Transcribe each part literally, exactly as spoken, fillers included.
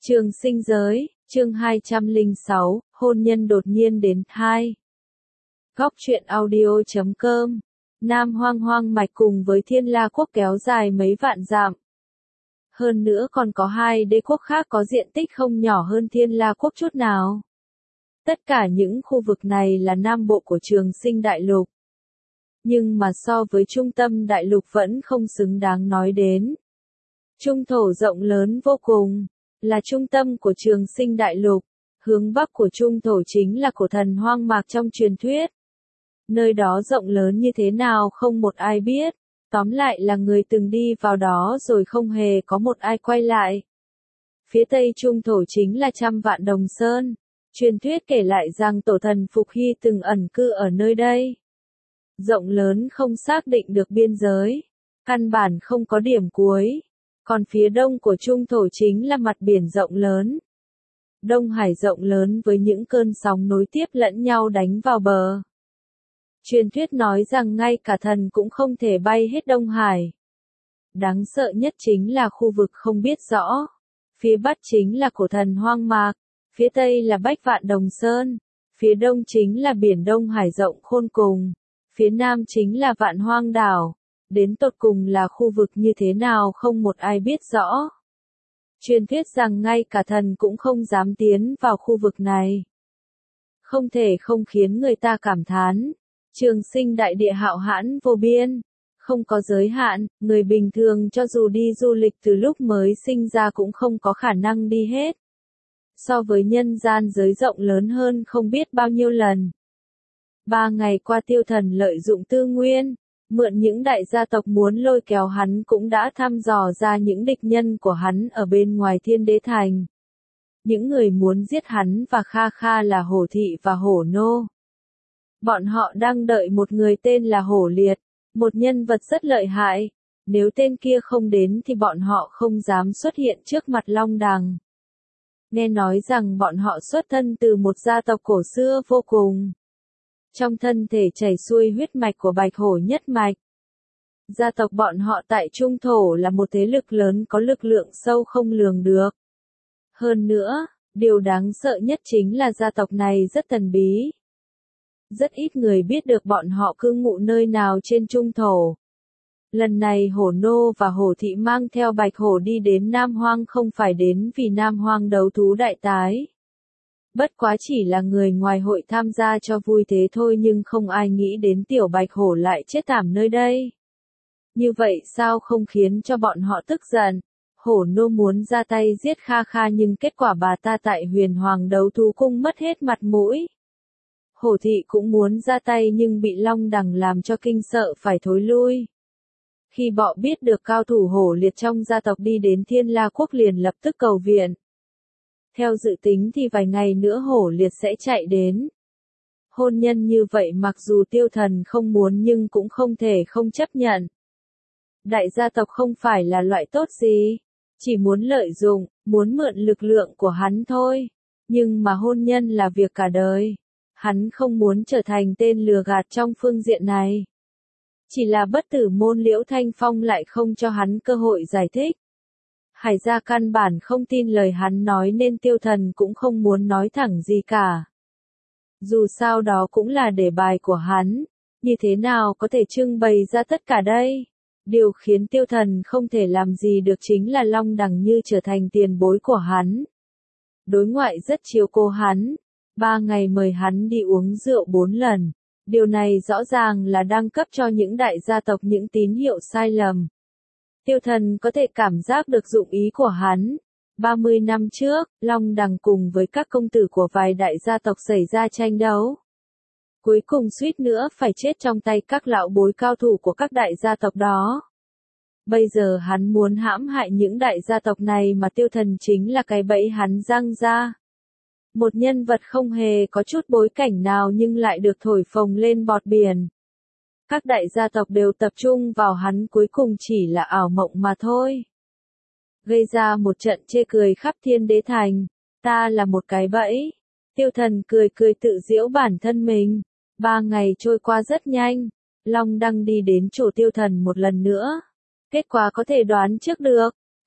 Trường sinh giới, chương hai trăm lẻ sáu, hôn nhân đột nhiên đến hai. Góc truyện audio chấm com. Nam Hoang Hoang mạch cùng với Thiên La quốc kéo dài mấy vạn dặm. Hơn nữa còn có hai đế quốc khác có diện tích không nhỏ hơn Thiên La quốc chút nào. Tất cả những khu vực này là nam bộ của Trường Sinh đại lục. Nhưng mà so với trung tâm đại lục vẫn không xứng đáng nói đến. Trung thổ rộng lớn vô cùng, là trung tâm của Trường Sinh đại lục, hướng bắc của trung thổ chính là cổ thần hoang mạc trong truyền thuyết. Nơi đó rộng lớn như thế nào không một ai biết, tóm lại là người từng đi vào đó rồi không hề có một ai quay lại. Phía tây trung thổ chính là trăm vạn đồng sơn, truyền thuyết kể lại rằng tổ thần Phục Hy từng ẩn cư ở nơi đây. Rộng lớn không xác định được biên giới, căn bản không có điểm cuối. Còn phía đông của trung thổ chính là mặt biển rộng lớn. Đông Hải rộng lớn với những cơn sóng nối tiếp lẫn nhau đánh vào bờ. Truyền thuyết nói rằng ngay cả thần cũng không thể bay hết Đông Hải. Đáng sợ nhất chính là khu vực không biết rõ. Phía bắc chính là cổ thần hoang mạc, phía tây là Bách Vạn Đồng Sơn, phía đông chính là biển Đông Hải rộng khôn cùng, phía nam chính là Vạn Hoang đảo. Đến tột cùng là khu vực như thế nào không một ai biết rõ. Truyền thuyết rằng ngay cả thần cũng không dám tiến vào khu vực này. Không thể không khiến người ta cảm thán. Trường Sinh đại địa hạo hãn vô biên, không có giới hạn, người bình thường cho dù đi du lịch từ lúc mới sinh ra cũng không có khả năng đi hết. So với nhân gian giới rộng lớn hơn không biết bao nhiêu lần. Ba ngày qua Tiêu Thần lợi dụng tư nguyên, mượn những đại gia tộc muốn lôi kéo hắn cũng đã thăm dò ra những địch nhân của hắn ở bên ngoài Thiên Đế Thành. Những người muốn giết hắn và Kha Kha là Hổ Thị và Hổ Nô. Bọn họ đang đợi một người tên là Hổ Liệt, một nhân vật rất lợi hại. Nếu tên kia không đến thì bọn họ không dám xuất hiện trước mặt Long Đằng. Nghe nói rằng bọn họ xuất thân từ một gia tộc cổ xưa vô cùng. Trong thân thể chảy xuôi huyết mạch của Bạch Hổ nhất mạch. Gia tộc bọn họ tại Trung Thổ là một thế lực lớn có lực lượng sâu không lường được. Hơn nữa, điều đáng sợ nhất chính là gia tộc này rất thần bí. Rất ít người biết được bọn họ cư ngụ nơi nào trên Trung Thổ. Lần này Hổ Nô và Hổ Thị mang theo Bạch Hổ đi đến Nam Hoang không phải đến vì Nam Hoang đấu thú đại tái. Bất quá chỉ là người ngoài hội tham gia cho vui thế thôi, nhưng không ai nghĩ đến tiểu Bạch Hổ lại chết thảm nơi đây. Như vậy sao không khiến cho bọn họ tức giận? Hổ Nô muốn ra tay giết Kha Kha nhưng kết quả bà ta tại Huyền Hoàng đấu thú cung mất hết mặt mũi. Hổ Thị cũng muốn ra tay nhưng bị Long Đằng làm cho kinh sợ phải thối lui. Khi bọ biết được cao thủ Hổ Liệt trong gia tộc đi đến Thiên La quốc liền lập tức cầu viện. Theo dự tính thì vài ngày nữa Hổ Liệt sẽ chạy đến. Hôn nhân như vậy mặc dù Tiêu Thần không muốn nhưng cũng không thể không chấp nhận. Đại gia tộc không phải là loại tốt gì, chỉ muốn lợi dụng, muốn mượn lực lượng của hắn thôi. Nhưng mà hôn nhân là việc cả đời. Hắn không muốn trở thành tên lừa gạt trong phương diện này. Chỉ là bất tử môn Liễu Thanh Phong lại không cho hắn cơ hội giải thích. Hải gia căn bản không tin lời hắn nói nên Tiêu Thần cũng không muốn nói thẳng gì cả. Dù sao đó cũng là đề bài của hắn, như thế nào có thể trưng bày ra tất cả đây? Điều khiến Tiêu Thần không thể làm gì được chính là Long Đằng như trở thành tiền bối của hắn. Đối ngoại rất chiếu cố hắn, ba ngày mời hắn đi uống rượu bốn lần. Điều này rõ ràng là đang cấp cho những đại gia tộc những tín hiệu sai lầm. Tiêu Thần có thể cảm giác được dụng ý của hắn. ba mươi năm trước, Long Đằng cùng với các công tử của vài đại gia tộc xảy ra tranh đấu. Cuối cùng suýt nữa phải chết trong tay các lão bối cao thủ của các đại gia tộc đó. Bây giờ hắn muốn hãm hại những đại gia tộc này mà Tiêu Thần chính là cái bẫy hắn giăng ra. Một nhân vật không hề có chút bối cảnh nào nhưng lại được thổi phồng lên bọt biển. Các đại gia tộc đều tập trung vào hắn, cuối cùng chỉ là ảo mộng mà thôi. Gây ra một trận chê cười khắp Thiên Đế Thành. Ta là một cái bẫy. Tiêu Thần cười cười tự giễu bản thân mình. Ba ngày trôi qua rất nhanh. Long Đăng đi đến chỗ Tiêu Thần một lần nữa. Kết quả có thể đoán trước được.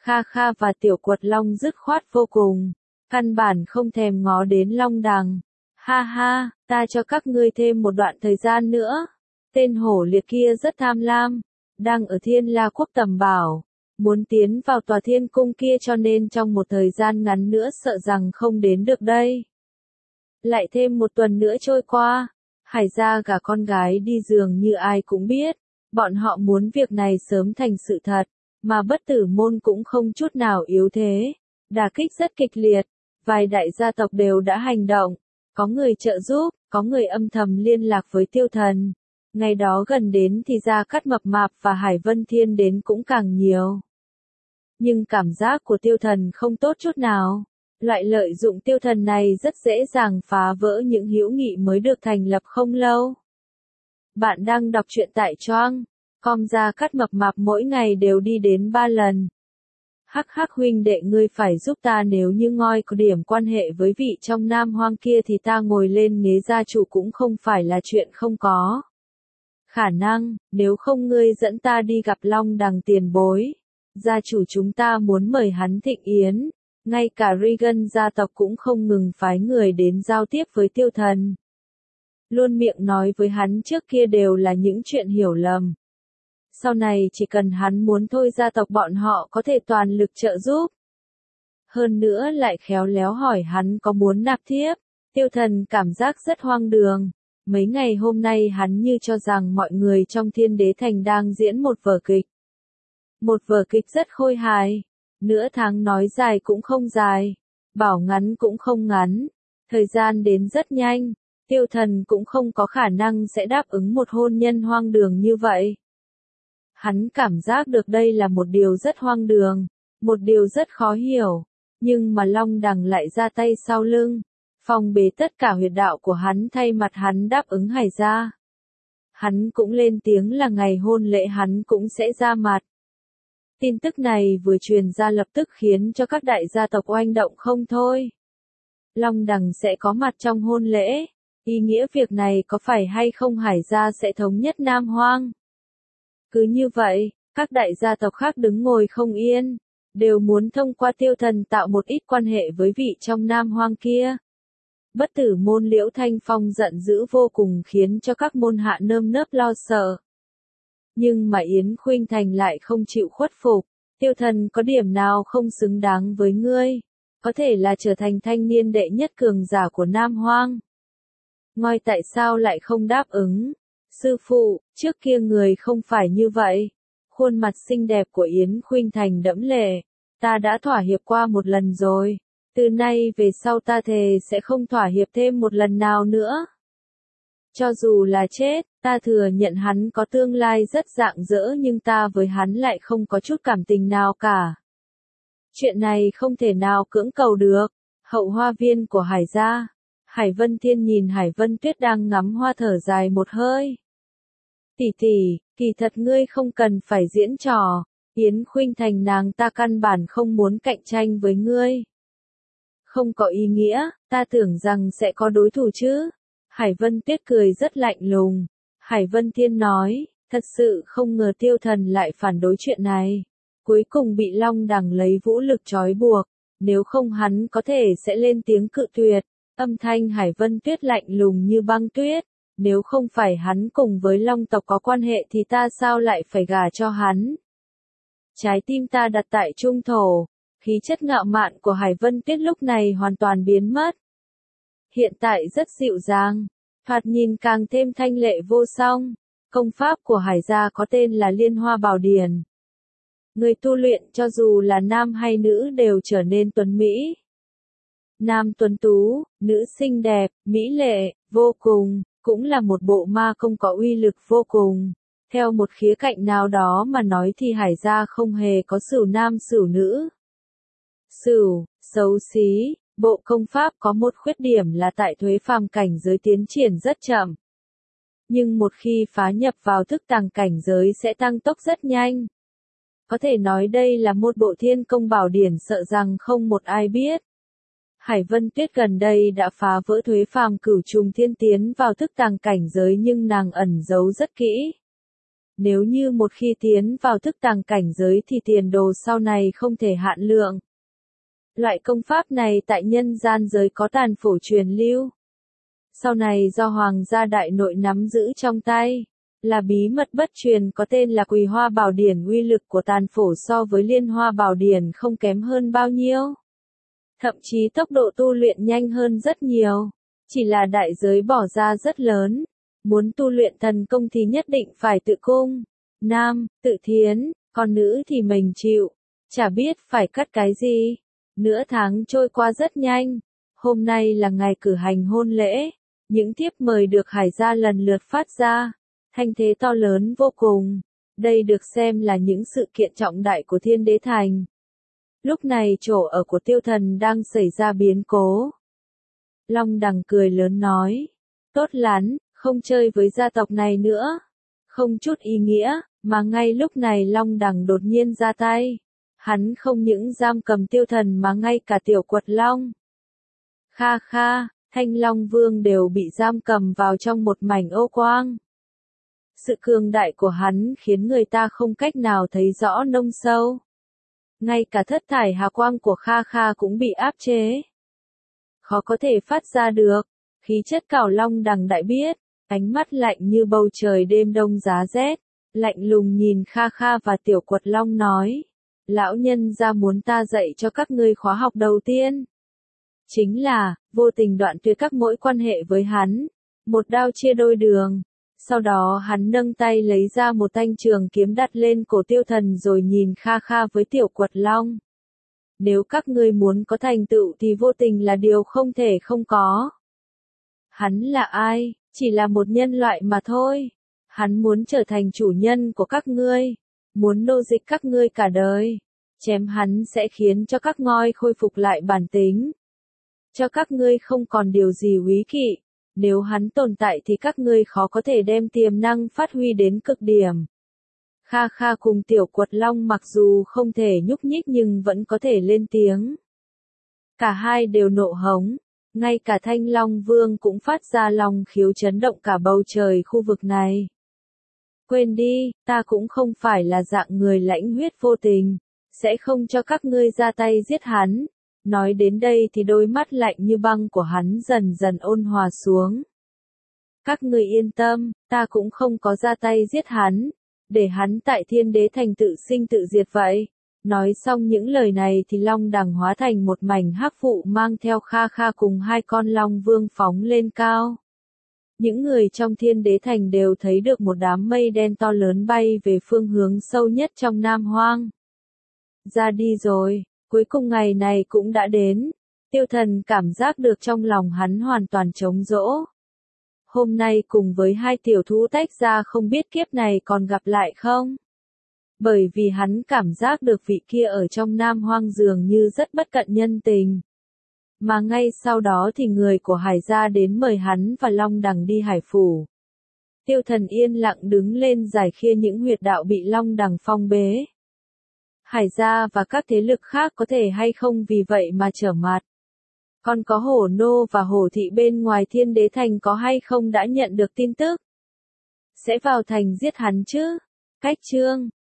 Kha Kha và Tiểu Quật Long dứt khoát vô cùng, căn bản không thèm ngó đến Long Đằng. Ha ha, ta cho các ngươi thêm một đoạn thời gian nữa. Tên hổ liệt kia rất tham lam, đang ở Thiên La Quốc tầm bảo, muốn tiến vào tòa thiên cung kia cho nên trong một thời gian ngắn nữa sợ rằng không đến được đây. Lại thêm một tuần nữa trôi qua, Hải gia gả con gái đi dường như ai cũng biết, bọn họ muốn việc này sớm thành sự thật, mà Bất Tử Môn cũng không chút nào yếu thế, đả kích rất kịch liệt, vài đại gia tộc đều đã hành động, có người trợ giúp, có người âm thầm liên lạc với Tiêu Thần. Ngày đó gần đến thì Gia Cát Mập Mạp và Hải Vân Thiên đến cũng càng nhiều. Nhưng cảm giác của Tiêu Thần không tốt chút nào. Loại lợi dụng Tiêu Thần này rất dễ dàng phá vỡ những hữu nghị mới được thành lập không lâu. Bạn đang đọc truyện tại Choang. Com. Gia Cát Mập Mạp mỗi ngày đều đi đến ba lần. Hắc hắc huynh đệ ngươi phải giúp ta, nếu như ngoi có điểm quan hệ với vị trong Nam Hoang kia thì ta ngồi lên ghế gia chủ cũng không phải là chuyện không có. Khả năng, nếu không ngươi dẫn ta đi gặp Long Đằng tiền bối. Gia chủ chúng ta muốn mời hắn thịnh yến, ngay cả Regan gia tộc cũng không ngừng phái người đến giao tiếp với Tiêu Thần. Luôn miệng nói với hắn trước kia đều là những chuyện hiểu lầm. Sau này chỉ cần hắn muốn thôi gia tộc bọn họ có thể toàn lực trợ giúp. Hơn nữa lại khéo léo hỏi hắn có muốn nạp thiếp. Tiêu Thần cảm giác rất hoang đường. Mấy ngày hôm nay hắn như cho rằng mọi người trong Thiên Đế Thành đang diễn một vở kịch. Một vở kịch rất khôi hài. Nửa tháng nói dài cũng không dài. Bảo ngắn cũng không ngắn. Thời gian đến rất nhanh. Tiêu Thần cũng không có khả năng sẽ đáp ứng một hôn nhân hoang đường như vậy. Hắn cảm giác được đây là một điều rất hoang đường. Một điều rất khó hiểu. Nhưng mà Long Đằng lại ra tay sau lưng. Phong bế tất cả huyệt đạo của hắn thay mặt hắn đáp ứng Hải gia. Hắn cũng lên tiếng là ngày hôn lễ hắn cũng sẽ ra mặt. Tin tức này vừa truyền ra lập tức khiến cho các đại gia tộc oanh động không thôi. Long Đằng sẽ có mặt trong hôn lễ. Ý nghĩa việc này có phải hay không Hải gia sẽ thống nhất Nam Hoang? Cứ như vậy, các đại gia tộc khác đứng ngồi không yên, đều muốn thông qua Tiêu Thần tạo một ít quan hệ với vị trong Nam Hoang kia. Bất Tử Môn Liễu Thanh Phong giận dữ vô cùng khiến cho các môn hạ nơm nớp lo sợ. Nhưng mà Yến Khuynh Thành lại không chịu khuất phục. Tiêu Thần có điểm nào không xứng đáng với ngươi? Có thể là trở thành thanh niên đệ nhất cường giả của Nam Hoang. Ngoi tại sao lại không đáp ứng? Sư phụ, trước kia người không phải như vậy. Khuôn mặt xinh đẹp của Yến Khuynh Thành đẫm lệ. Ta đã thỏa hiệp qua một lần rồi. Từ nay về sau ta thề sẽ không thỏa hiệp thêm một lần nào nữa. Cho dù là chết, ta thừa nhận hắn có tương lai rất rạng rỡ nhưng ta với hắn lại không có chút cảm tình nào cả. Chuyện này không thể nào cưỡng cầu được. Hậu hoa viên của Hải gia. Hải Vân Thiên nhìn Hải Vân Tuyết đang ngắm hoa thở dài một hơi. Tỷ tỷ, kỳ thật ngươi không cần phải diễn trò. Yến Khuynh Thành nàng ta căn bản không muốn cạnh tranh với ngươi. Không có ý nghĩa, ta tưởng rằng sẽ có đối thủ chứ. Hải Vân Tuyết cười rất lạnh lùng. Hải Vân Thiên nói, thật sự không ngờ Tiêu Thần lại phản đối chuyện này. Cuối cùng bị Long Đằng lấy vũ lực trói buộc. Nếu không hắn có thể sẽ lên tiếng cự tuyệt. Âm thanh Hải Vân Tuyết lạnh lùng như băng tuyết. Nếu không phải hắn cùng với Long tộc có quan hệ thì ta sao lại phải gả cho hắn. Trái tim ta đặt tại trung thổ. Khí chất ngạo mạn của Hải Vân Tuyết lúc này hoàn toàn biến mất. Hiện tại rất dịu dàng, thoạt nhìn càng thêm thanh lệ vô song. Công pháp của Hải gia có tên là Liên Hoa Bảo Điển. Người tu luyện cho dù là nam hay nữ đều trở nên tuấn mỹ. Nam tuấn tú, nữ xinh đẹp, mỹ lệ, vô cùng, cũng là một bộ ma công có uy lực vô cùng. Theo một khía cạnh nào đó mà nói thì Hải gia không hề có sửu nam sửu nữ. Sửu, xấu xí, bộ công pháp có một khuyết điểm là tại thuế phàm cảnh giới tiến triển rất chậm. Nhưng một khi phá nhập vào thức tàng cảnh giới sẽ tăng tốc rất nhanh. Có thể nói đây là một bộ thiên công bảo điển sợ rằng không một ai biết. Hải Vân Tuyết gần đây đã phá vỡ thuế phàm cửu trùng thiên tiến vào thức tàng cảnh giới nhưng nàng ẩn giấu rất kỹ. Nếu như một khi tiến vào thức tàng cảnh giới thì tiền đồ sau này không thể hạn lượng. Loại công pháp này tại nhân gian giới có tàn phổ truyền lưu. Sau này do Hoàng gia đại nội nắm giữ trong tay, là bí mật bất truyền có tên là Quỳ Hoa Bảo Điển. Uy lực của tàn phổ so với Liên Hoa Bảo Điển không kém hơn bao nhiêu. Thậm chí tốc độ tu luyện nhanh hơn rất nhiều. Chỉ là đại giới bỏ ra rất lớn. Muốn tu luyện thần công thì nhất định phải tự cung. Nam, tự thiến, còn nữ thì mình chịu. Chả biết phải cắt cái gì. Nửa tháng trôi qua rất nhanh. Hôm nay là ngày cử hành hôn lễ. Những thiếp mời được Hải gia lần lượt phát ra. Thanh thế to lớn vô cùng. Đây được xem là những sự kiện trọng đại của Thiên Đế Thành. Lúc này chỗ ở của Tiêu Thần đang xảy ra biến cố. Long Đằng cười lớn nói. Tốt lắm, không chơi với gia tộc này nữa. Không chút ý nghĩa, mà ngay lúc này Long Đằng đột nhiên ra tay. Hắn không những giam cầm Tiêu Thần mà ngay cả Tiểu Quật Long. Kha kha, Thanh Long Vương đều bị giam cầm vào trong một mảnh ô quang. Sự cường đại của hắn khiến người ta không cách nào thấy rõ nông sâu. Ngay cả thất thải hà quang của Kha Kha cũng bị áp chế. Khó có thể phát ra được. Khí chất Cảo Long Đằng đại biết, ánh mắt lạnh như bầu trời đêm đông giá rét, lạnh lùng nhìn Kha Kha và Tiểu Quật Long nói. Lão nhân gia muốn ta dạy cho các ngươi khóa học đầu tiên. Chính là, vô tình đoạn tuyệt các mối quan hệ với hắn. Một đao chia đôi đường. Sau đó hắn nâng tay lấy ra một thanh trường kiếm đặt lên cổ Tiêu Thần rồi nhìn Kha Kha với Tiểu Quật Long. Nếu các ngươi muốn có thành tựu thì vô tình là điều không thể không có. Hắn là ai? Chỉ là một nhân loại mà thôi. Hắn muốn trở thành chủ nhân của các ngươi. Muốn nô dịch các ngươi cả đời. Chém hắn sẽ khiến cho các ngôi khôi phục lại bản tính. Cho các ngươi không còn điều gì úy kỵ. Nếu hắn tồn tại thì các ngươi khó có thể đem tiềm năng phát huy đến cực điểm. Kha Kha cùng Tiểu Quật Long mặc dù không thể nhúc nhích nhưng vẫn có thể lên tiếng. Cả hai đều nộ hống. Ngay cả Thanh Long Vương cũng phát ra long khiếu chấn động cả bầu trời khu vực này. Quên đi, ta cũng không phải là dạng người lãnh huyết vô tình. Sẽ không cho các ngươi ra tay giết hắn. Nói đến đây thì đôi mắt lạnh như băng của hắn dần dần ôn hòa xuống. Các ngươi yên tâm, ta cũng không có ra tay giết hắn. Để hắn tại Thiên Đế Thành tự sinh tự diệt vậy. Nói xong những lời này thì Long Đằng hóa thành một mảnh hắc vụ mang theo Kha Kha cùng hai con Long Vương phóng lên cao. Những người trong Thiên Đế Thành đều thấy được một đám mây đen to lớn bay về phương hướng sâu nhất trong Nam Hoang. Ra đi rồi, cuối cùng ngày này cũng đã đến. Tiêu Thần cảm giác được trong lòng hắn hoàn toàn trống rỗng. Hôm nay cùng với hai tiểu thú tách ra không biết kiếp này còn gặp lại không? Bởi vì hắn cảm giác được vị kia ở trong Nam Hoang dường như rất bất cận nhân tình. Mà ngay sau đó thì người của Hải gia đến mời hắn và Long Đằng đi Hải Phủ. Tiêu Thần yên lặng đứng lên giải khia những huyệt đạo bị Long Đằng phong bế. Hải gia và các thế lực khác có thể hay không vì vậy mà trở mặt. Còn có Hổ Nô và Hổ Thị bên ngoài Thiên Đế Thành có hay không đã nhận được tin tức? Sẽ vào thành giết hắn chứ? Cách chương